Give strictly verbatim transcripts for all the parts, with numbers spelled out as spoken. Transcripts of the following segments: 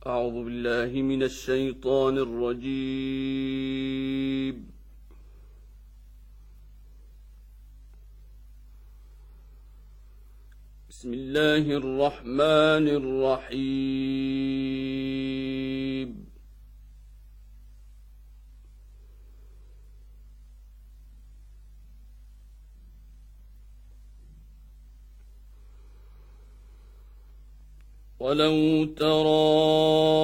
أعوذ بالله من الشيطان الرجيم. بسم الله الرحمن الرحيم. ولو ترى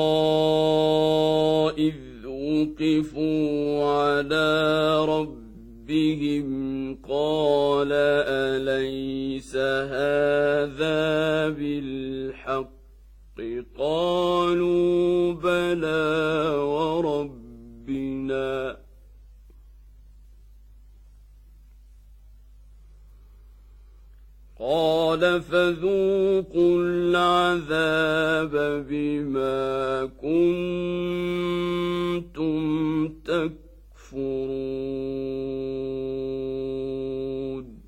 إذ وقفوا على ربهم قال أليس هذا بالحق قالوا بلى وربنا قال فذوقوا العذاب بما كنتم تكفرون.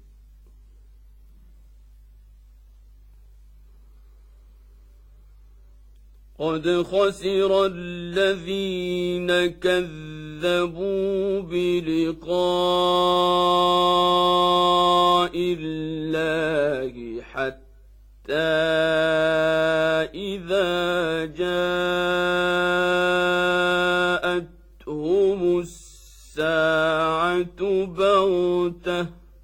قد خسر الذين كذبوا بلقاء الله حتى إذا جاءتهم الساعة بغتة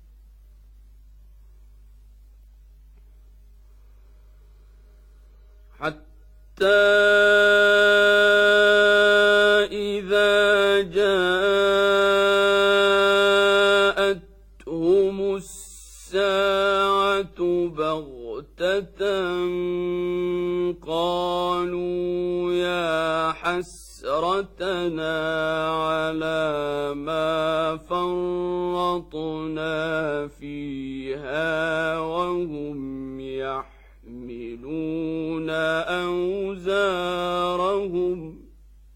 حتى إذا جاءتهم الساعة بغتة قالوا يا حسرتنا على ما فرطنا فيها وهم يحملون أوزارهم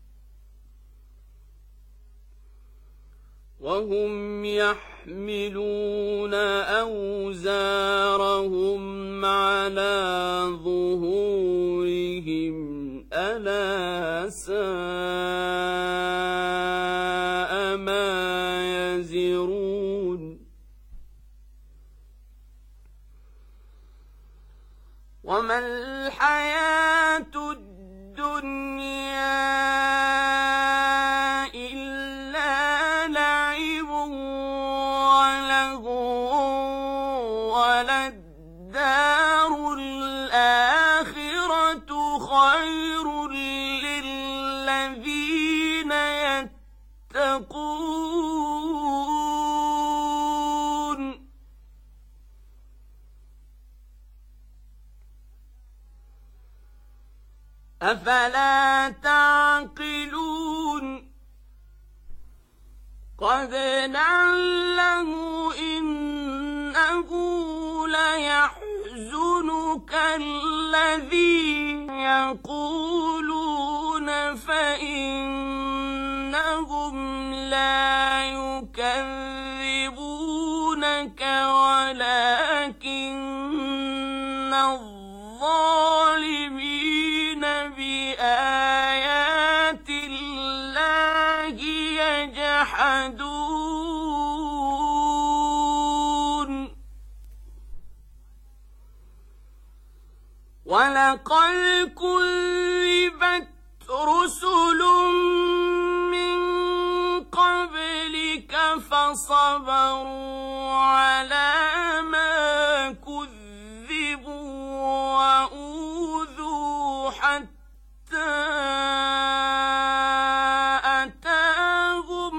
وهم يحملون أوزارهم على ظهورهم ألا ساء ما يزرون. وما الحياة الدنيا إلا لعب ولهو وللدار الآخرة خير للذين يتقون. أفلا تعقلون. قد نعلم إنه ليحزنك الذي يقولون فإنهم لا يكذبونك ولكن الظالمين بآيات الله يجحدون. ولقد كذبت رسل من قبلك فصبروا على ما كذبوا وأوذوا حتى أتاهم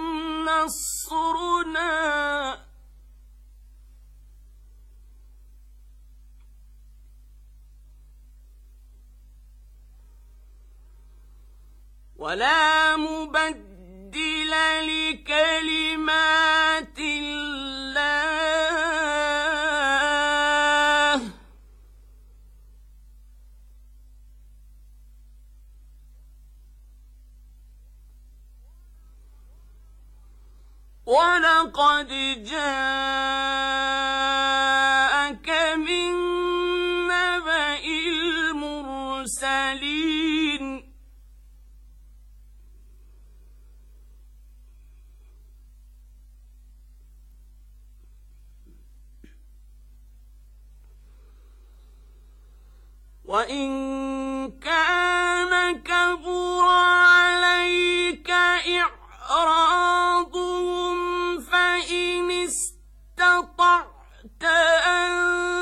نصرنا ولا مبدل لكلمات الله ولقد جاءك من نبأ المرسلين وإن كان كبر عليك إعراضهم فإن استطعت أن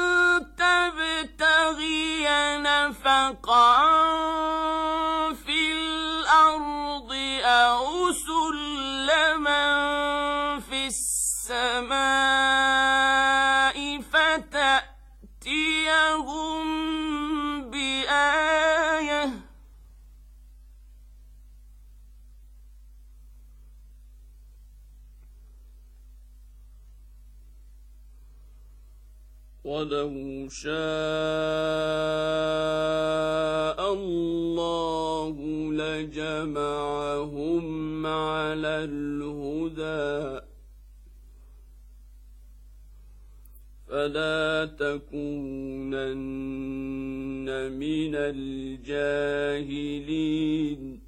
تبتغي نفقا في الأرض أو سلما في السماء فتأتيهم بآية ولو شاء الله لجمعهم على الهدى فلا تكونن من الجاهلين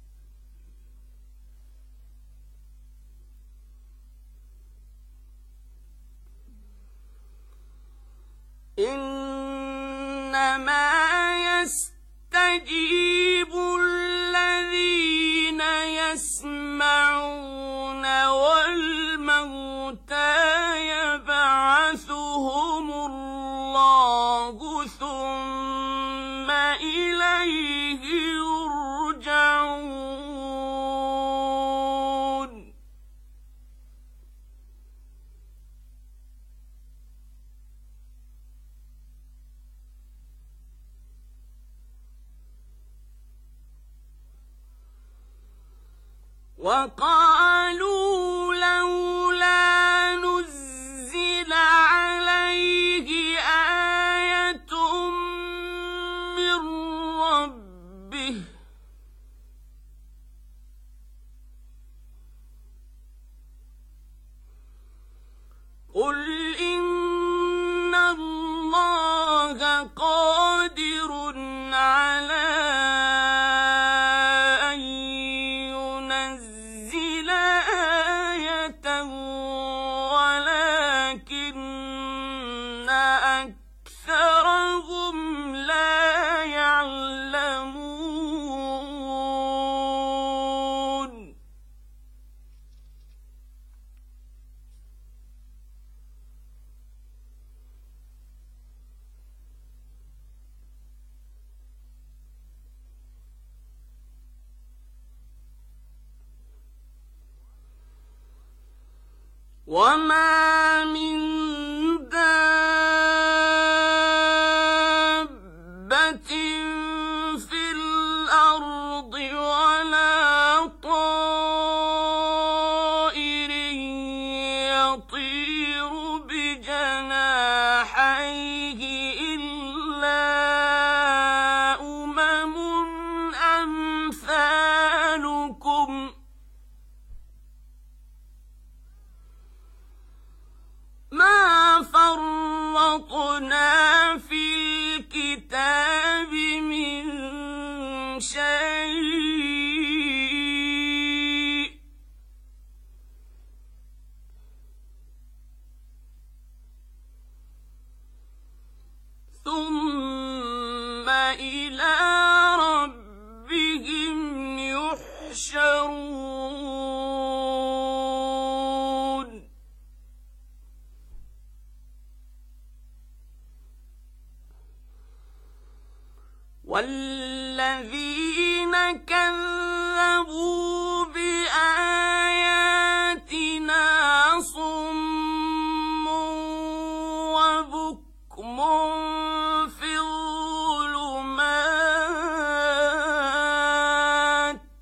إنما يستجيب الذين يسمعون والموتى يبعثهم الله ثم إليه يرجعون وقالوا لولا نزل عليه آية من ربه قل إن الله قادر على أن ينزل آية ولكن أكثرهم لا يعلمون وما من دابة في الأرض ولا طائر يطير بجناحيه إلا أمم أمثالكم ما فرطنا في الكتاب من شيء ثم إلى ربهم يحشرون والذين كذبوا بآياتنا صم وبكم في الظلمات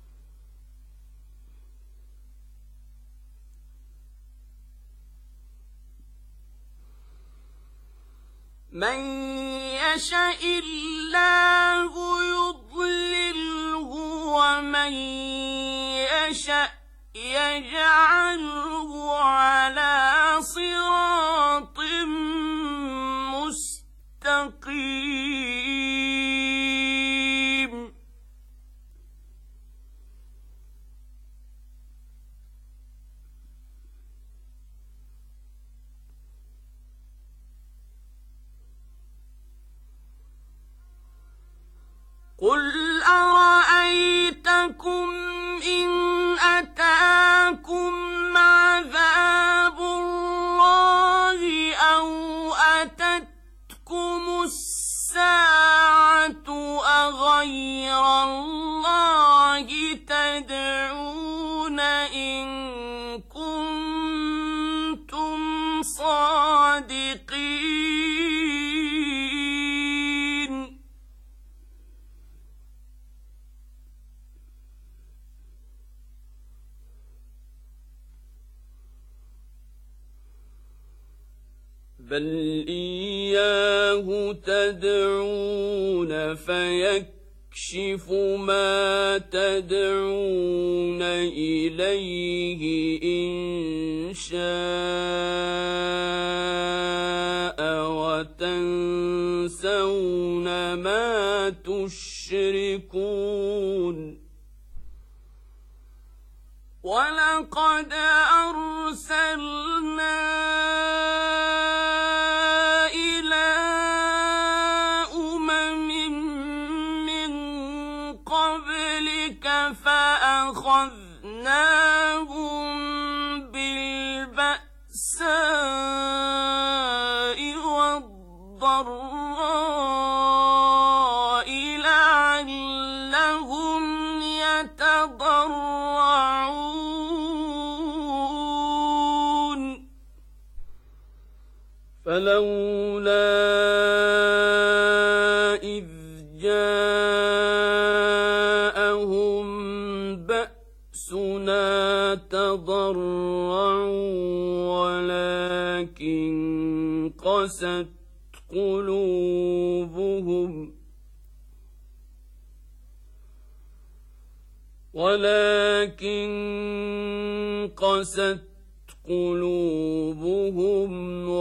من يشاء الله يضلله ومن يشاء يجعله على صراط مستقيم بل إياه تدعون فيكشف ما تدعون إليه إن شاء وتنسون ما تشركون ولقد أرسلنا إلى أمم من قبلك فأخذناهم بالبأساء والضراء لعلهم يتضرعون فلولا إذ جاءهم بأسنا تضرعوا ولكن قست قلوبهم ولكن قست قلوبهم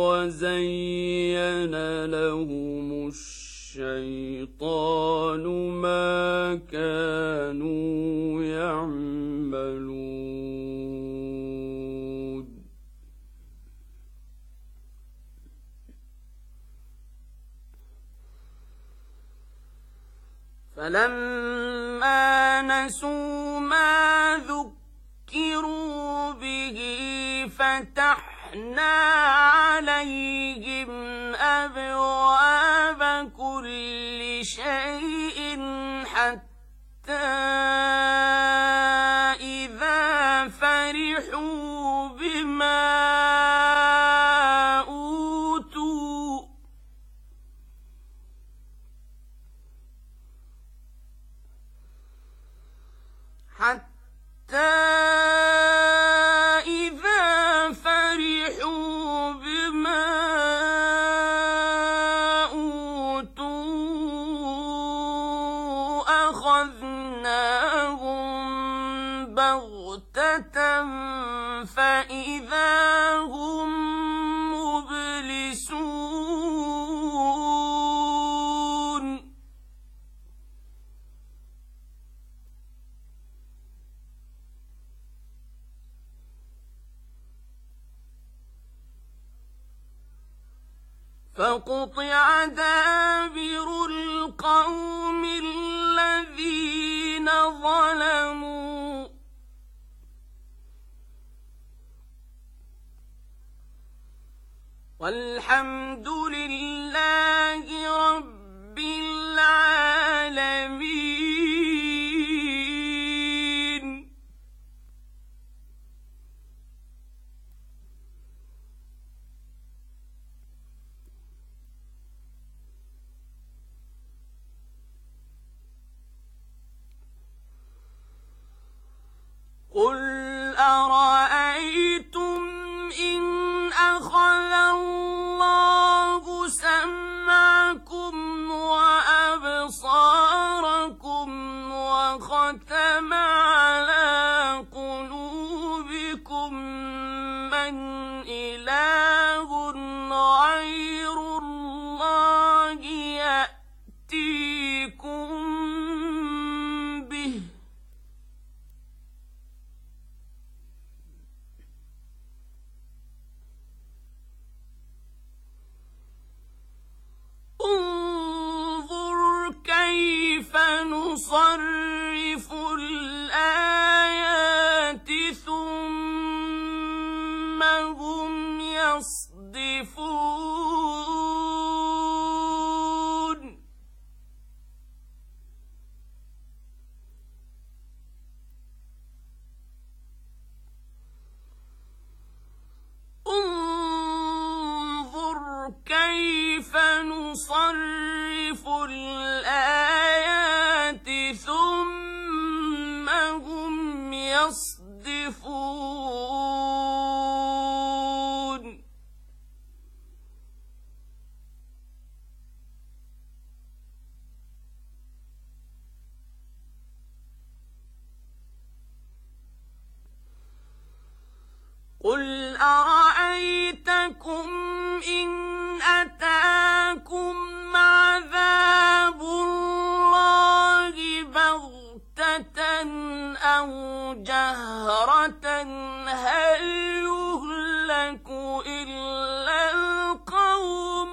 وزين لهم الشيطان ما كانوا يعملون فلما نسوا ما ذكروا به فتحنا عليهم أبواب كل شيء حتى إذا فرحوا بما أوتوا حتى إذا فرحوا بما أوتوا أخذناهم بغتة فإذا هم مبلسون فقطع دابر القوم الذين ظلموا والحمد لله رب العالمين قل أرأيتم إن أخذ الله سمعكم وأبصاركم وختم على قلوبكم من إله غير الله يأتيكم به انظر كيف نصرف الآيات ثم هم يصدفون انظر كيف نصرف الآيات ثم هم يصدفون قل أرأيتكم إن أتاكم عذاب الله بغتة أو جهرة هل يهلك إلا القوم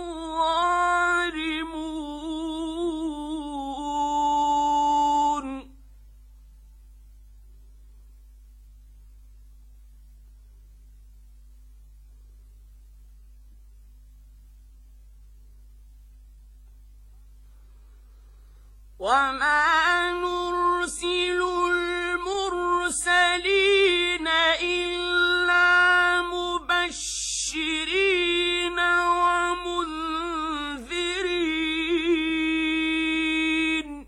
الظالمون وما نرسل المرسلين إلا مبشرين ومنذرين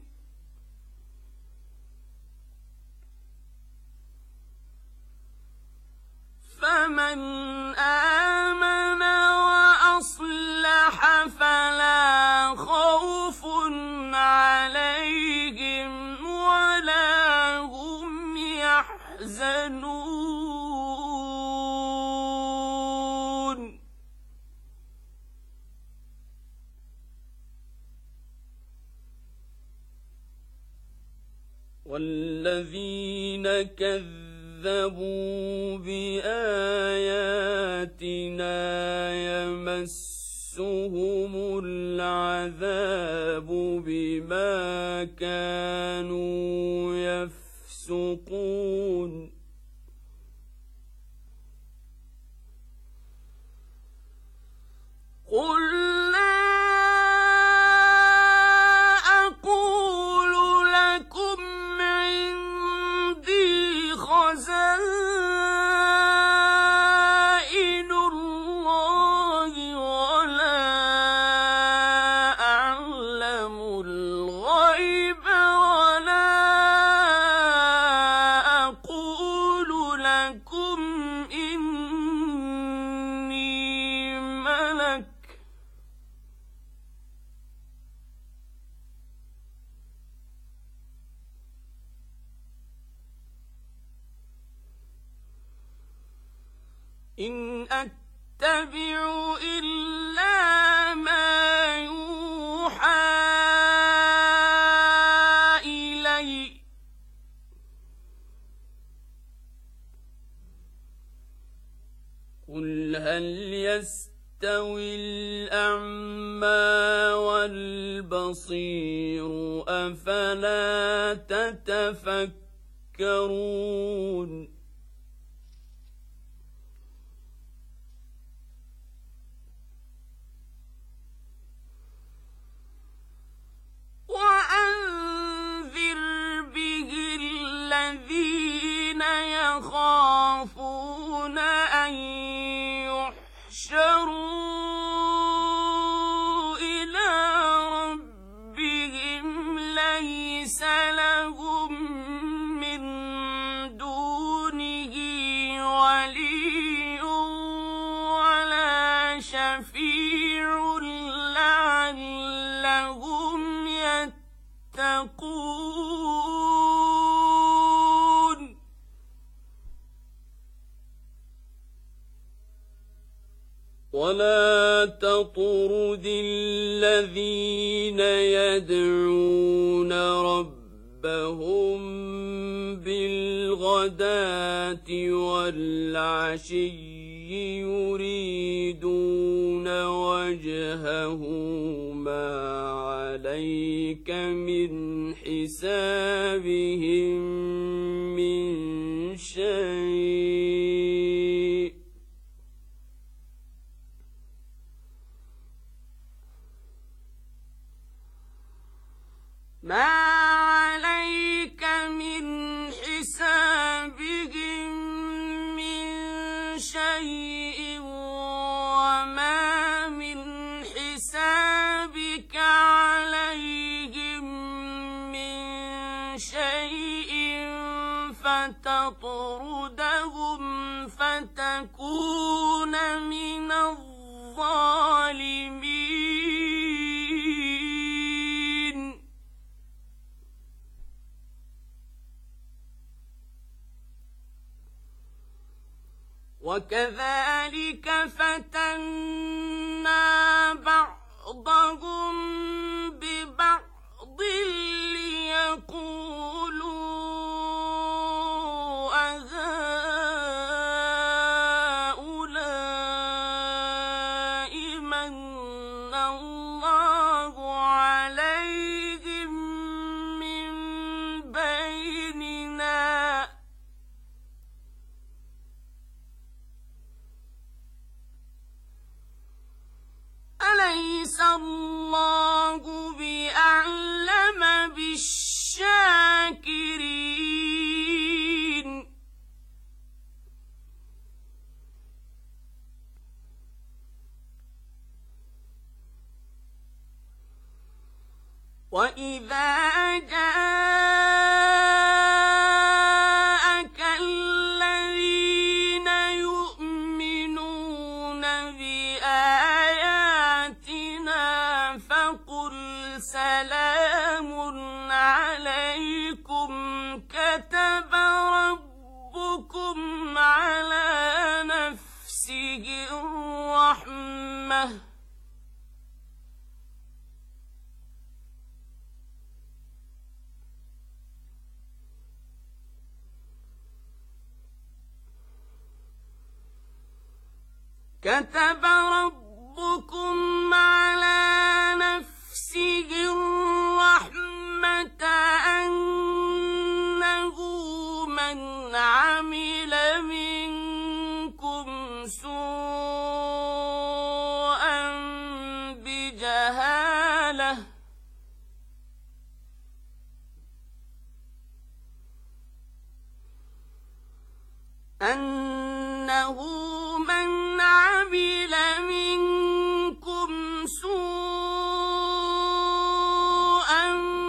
فمن آمن وأصلح فلا خوف عليهم ولا هم يحزنون والذين كذبوا بآياتنا يمسهم العذاب بما كانوا يفسقون قل لا أقول لكم عندي خزائن الله ولا أعلم الغيب ولا أقول لكم إني ملك إن أتبع إلا ما يوحى إلي قل هل يستوي الأعمى والبصير أفلا تتفكرون وأنذر به الذين يخافون أن يحشروا إلى ربهم ليس لهم من دونه ولي ولا شفيع لعلهم يتقون ولا تطرد الذين يدعون ربهم بالغداة والعشي يريدون وجهه ما عليك من حسابهم من شيء ما عليك من حسابهم من شيء وما من حسابك عليهم من شيء فتطردهم فتكون من الظالمين وكذلك فتنا بعضهم ببعض ليقولوا أهؤلاء من الله عليهم من بيننا أليس الله بأعلم بالشاكرين وإذا جاءك الذين يؤمنون بآياتنا فقل سلام عليكم كتب ربكم على نفسه الرحمة كتب ربكم على نفسه الرحمة أنه من عمل منكم سوءا بجهالة أنه من عمل منكم سوءا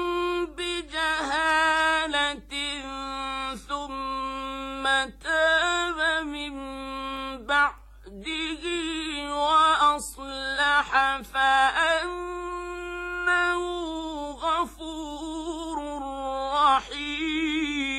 بجهالة ثم تاب من بعده وأصلح فأنه غفور رحيم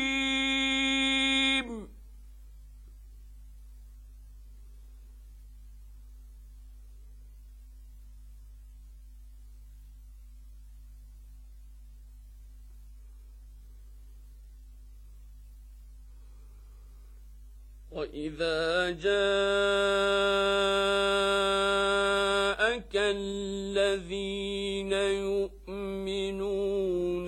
وإذا جاءك الذين يؤمنون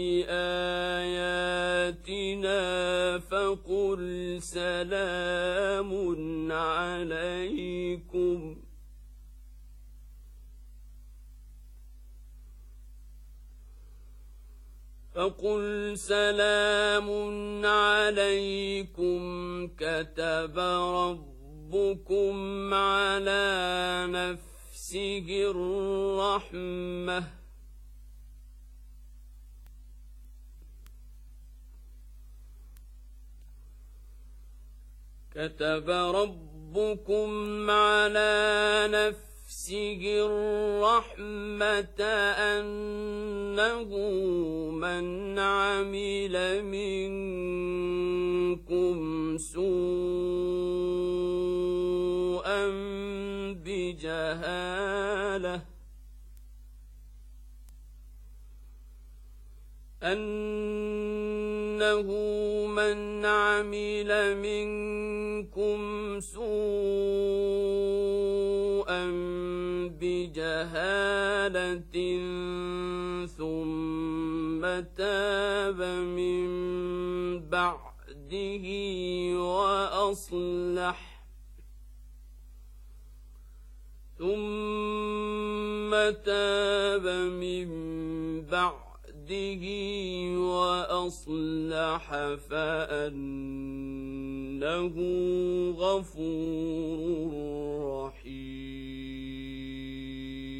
بآياتنا فقل سلام عليكم فقل سلام عليكم كتب ربكم على نفسه الرحمة كتب ربكم على نفسه الرحمة أنه من عمل منكم سوءا بجهالة أنه من عمل منكم سوءا بجهالة ثم تاب من بعده وأصلح ثم تاب من بعده وأصلح فأنه غفور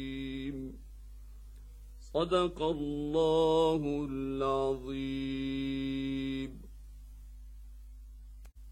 رحيم. صدق الله العظيم.